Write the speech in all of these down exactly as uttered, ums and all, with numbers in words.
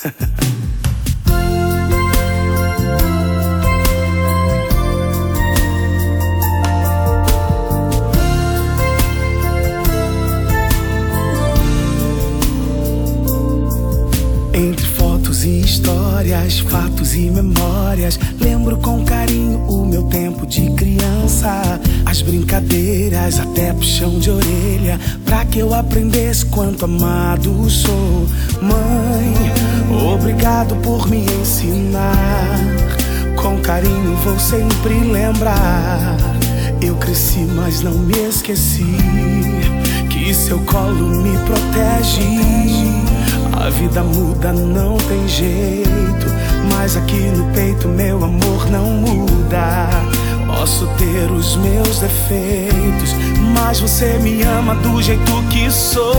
Entre fotos e histórias, fatos e memórias, lembro com carinho o meu tempo de criança. As brincadeiras, até puxão de orelha, pra que eu aprendesse quanto amado sou. Mãe, obrigado por me ensinar. Com carinho vou sempre lembrar. Eu cresci, mas não me esqueci que seu colo me protege. A vida muda, não tem jeito, mas aqui no peito meu amor não muda. Posso ter os meus defeitos, mas você me ama do jeito que sou.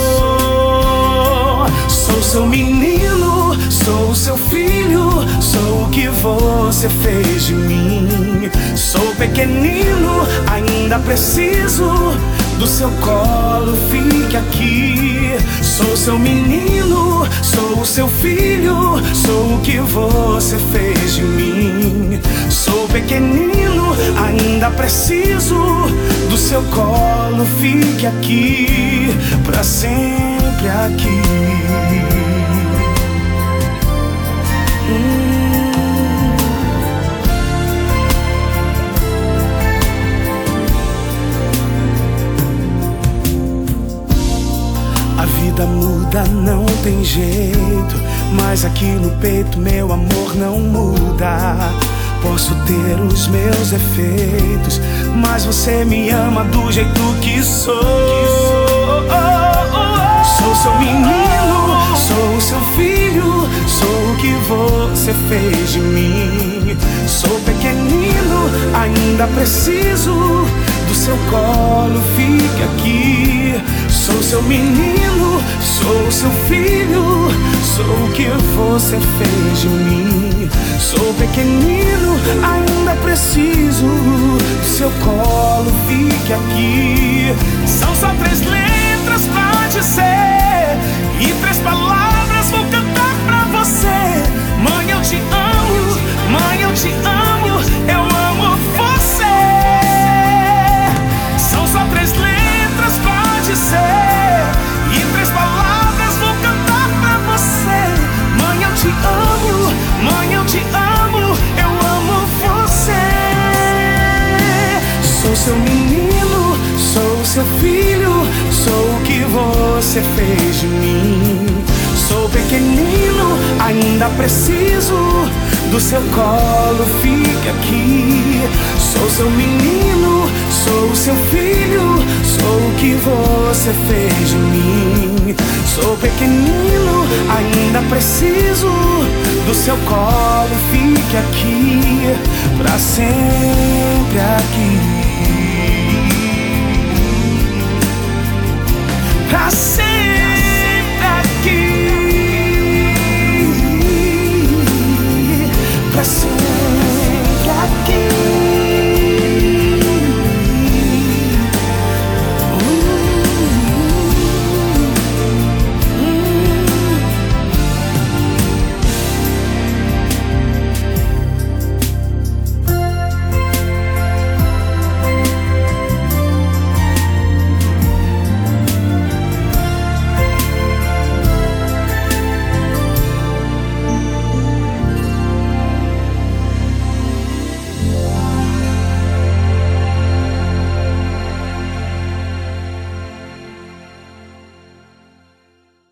Sou seu menino, sou seu filho, sou o que você fez de mim. Sou pequenino, ainda preciso do seu colo, fique aqui. Sou seu menino, sou o seu filho, sou o que você fez de mim. Sou pequenino, ainda preciso do seu colo, fique aqui, pra sempre aqui. hum. A vida muda, não tem jeito, mas aqui no peito meu amor não muda. Posso ter os meus defeitos, mas você me ama do jeito que sou. Sou seu menino, sou seu filho, sou o que você fez de mim. Sou pequenino, ainda preciso do seu colo, fique aqui. Sou seu menino, sou seu filho, sou o que você fez de mim. Sou pequenino, ainda preciso do seu colo, fique aqui. São só três letras pra dizer, e três palavras vou cantar pra você. Mãe, eu te amo, mãe, eu te amo, eu amo você. São só três letras pra dizer, e três palavras vou cantar pra você. Mãe, eu te amo, mãe, eu te amo, eu amo você. Sou seu menino, sou seu filho, sou o que você fez de mim. Sou pequenino, ainda preciso do seu colo, fique aqui. Sou seu menino, sou seu filho, sou o que você fez de mim. Sou pequenino, ainda preciso do seu colo, fique aqui, pra sempre aqui, pra sempre.